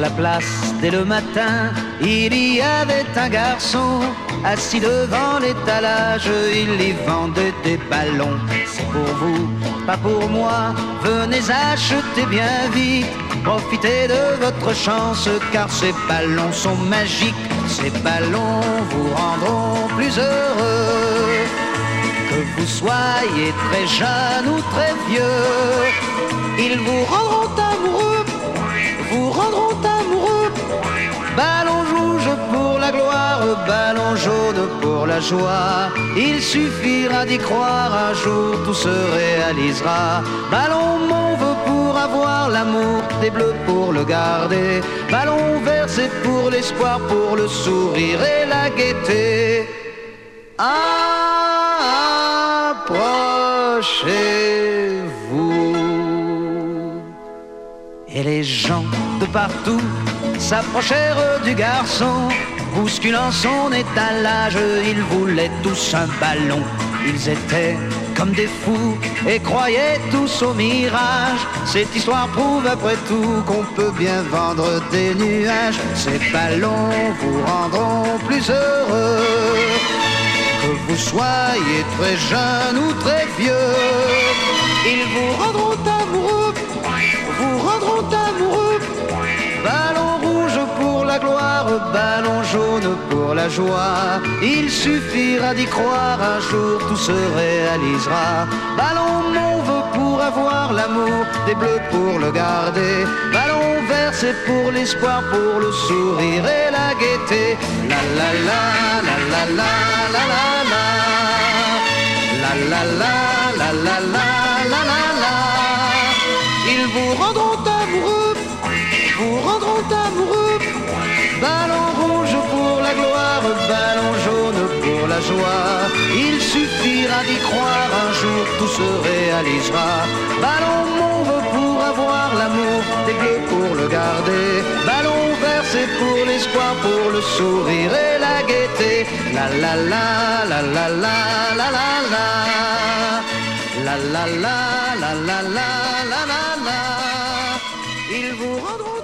la place, dès le matin, il y avait un garçon assis devant l'étalage, il y vendait des ballons. C'est pour vous, pas pour moi, venez acheter bien vite. Profitez de votre chance car ces ballons sont magiques. Ces ballons vous rendront plus heureux. Que vous soyez très jeune ou très vieux, ils vous rendront amoureux, vous rendront amoureux. Ballon rouge pour la gloire, ballon jaune pour la joie. Il suffira d'y croire, un jour tout se réalisera. Ballon mauve pour avoir l'amour, des bleus pour le garder. Ballon vert c'est pour l'espoir, pour le sourire et la gaieté. Approchez-vous. Et les gens de partout s'approchèrent du garçon, bousculant son étalage, ils voulaient tous un ballon. Ils étaient comme des fous et croyaient tous au mirage. Cette histoire prouve après tout qu'on peut bien vendre des nuages. Ces ballons vous rendront plus heureux. Que vous soyez très jeune ou très vieux, ils vous rendront amoureux, vous rendront amoureux. Ballon rouge pour la gloire, ballon jaune pour la joie. Il suffira d'y croire, un jour tout se réalisera. Ballon mauve pour avoir l'amour, des bleus pour le garder. Ballon vert c'est pour l'espoir, pour le sourire et la gaieté. La la la la la la la la la la la la la la la la la la. Ils vous rendront amoureux, vous rendront amoureux. Ballon rouge pour la gloire, ballon jaune pour la joie. Il suffira d'y croire, un jour tout se réalisera. Ballon mauve pour avoir l'amour, des bleus pour le garder. Ballon vert c'est pour l'espoir, pour le sourire et la gaieté. La la la la la la la la la la la la la la la la la. Ils vous rendront